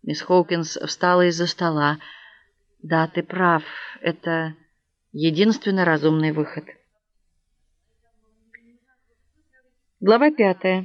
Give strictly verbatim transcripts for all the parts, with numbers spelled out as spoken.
Мисс Хоукинс встала из-за стола. «Да, ты прав. Это единственный разумный выход». Глава пятая.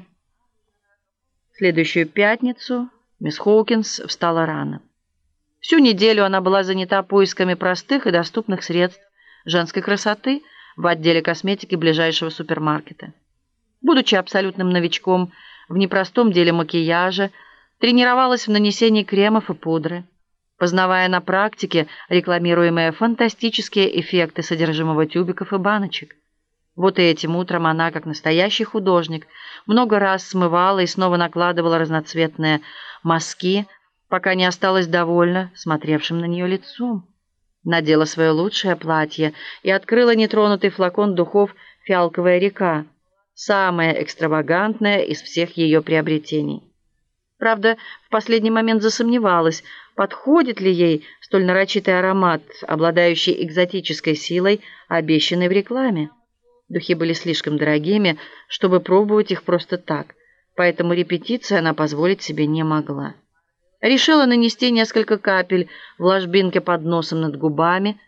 В следующую пятницу мисс Хоукинс встала рано. Всю неделю она была занята поисками простых и доступных средств женской красоты в отделе косметики ближайшего супермаркета. Будучи абсолютным новичком в непростом деле макияжа, тренировалась в нанесении кремов и пудры, познавая на практике рекламируемые фантастические эффекты содержимого тюбиков и баночек. Вот и этим утром она, как настоящий художник, много раз смывала и снова накладывала разноцветные мазки, пока не осталась довольна смотревшим на нее лицом. Надела свое лучшее платье и открыла нетронутый флакон духов «Фиалковая река», самое экстравагантное из всех ее приобретений. Правда, в последний момент засомневалась, подходит ли ей столь нарочитый аромат, обладающий экзотической силой, обещанный в рекламе. Духи были слишком дорогими, чтобы пробовать их просто так, поэтому репетиции она позволить себе не могла. Решила нанести несколько капель в ложбинке под носом над губами.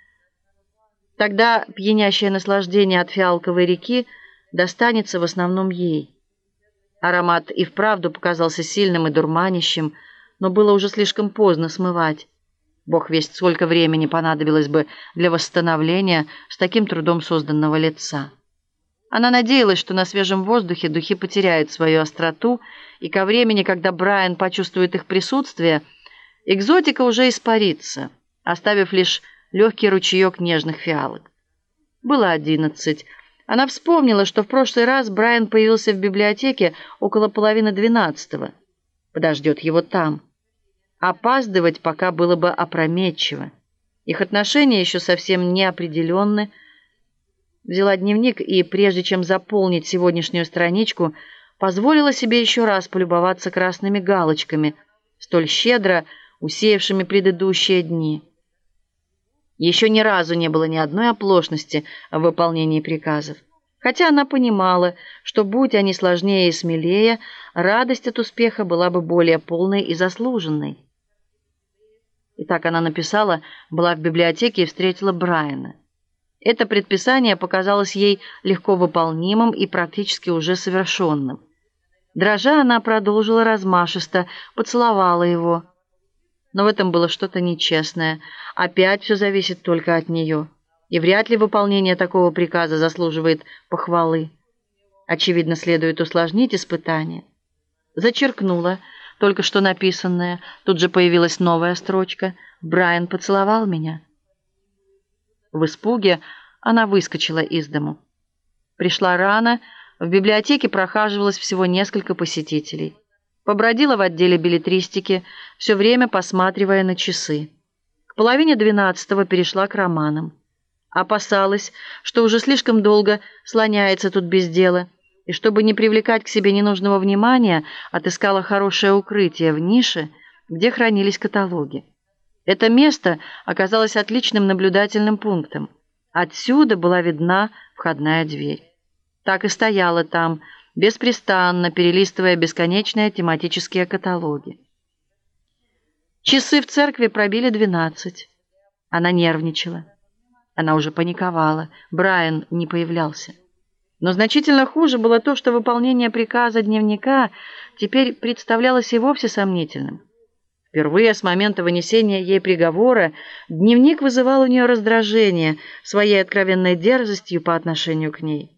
Тогда пьянящее наслаждение от фиалковой реки достанется в основном ей. Аромат и вправду показался сильным и дурманящим, но было уже слишком поздно смывать. Бог весть, сколько времени понадобилось бы для восстановления с таким трудом созданного лица. Она надеялась, что на свежем воздухе духи потеряют свою остроту, и ко времени, когда Брайан почувствует их присутствие, экзотика уже испарится, оставив лишь легкий ручеек нежных фиалок. Было одиннадцать. Она вспомнила, что в прошлый раз Брайан появился в библиотеке около половины двенадцатого. Подождет его там. Опаздывать пока было бы опрометчиво. Их отношения еще совсем не определенны. Взяла дневник и, прежде чем заполнить сегодняшнюю страничку, позволила себе еще раз полюбоваться красными галочками, столь щедро усеявшими предыдущие дни. Еще ни разу не было ни одной оплошности в выполнении приказов. Хотя она понимала, что, будь они сложнее и смелее, радость от успеха была бы более полной и заслуженной. И так она написала, была в библиотеке и встретила Брайана. Это предписание показалось ей легко выполнимым и практически уже совершенным. Дрожа, она продолжила размашисто, поцеловала его. Но в этом было что-то нечестное. Опять все зависит только от нее. И вряд ли выполнение такого приказа заслуживает похвалы. Очевидно, следует усложнить испытание. Зачеркнула только что написанное. Тут же появилась новая строчка. «Брайан поцеловал меня». В испуге она выскочила из дому. Пришла рано, в библиотеке прохаживалось всего несколько посетителей. Побродила в отделе беллетристики, все время посматривая на часы. К половине двенадцатого перешла к романам. Опасалась, что уже слишком долго слоняется тут без дела, и чтобы не привлекать к себе ненужного внимания, отыскала хорошее укрытие в нише, где хранились каталоги. Это место оказалось отличным наблюдательным пунктом. Отсюда была видна входная дверь. Так и стояла там, беспрестанно перелистывая бесконечные тематические каталоги. Часы в церкви пробили двенадцать. Она нервничала. Она уже паниковала. Брайан не появлялся. Но значительно хуже было то, что выполнение приказа дневника теперь представлялось и вовсе сомнительным. Впервые с момента вынесения ей приговора дневник вызывал у нее раздражение своей откровенной дерзостью по отношению к ней.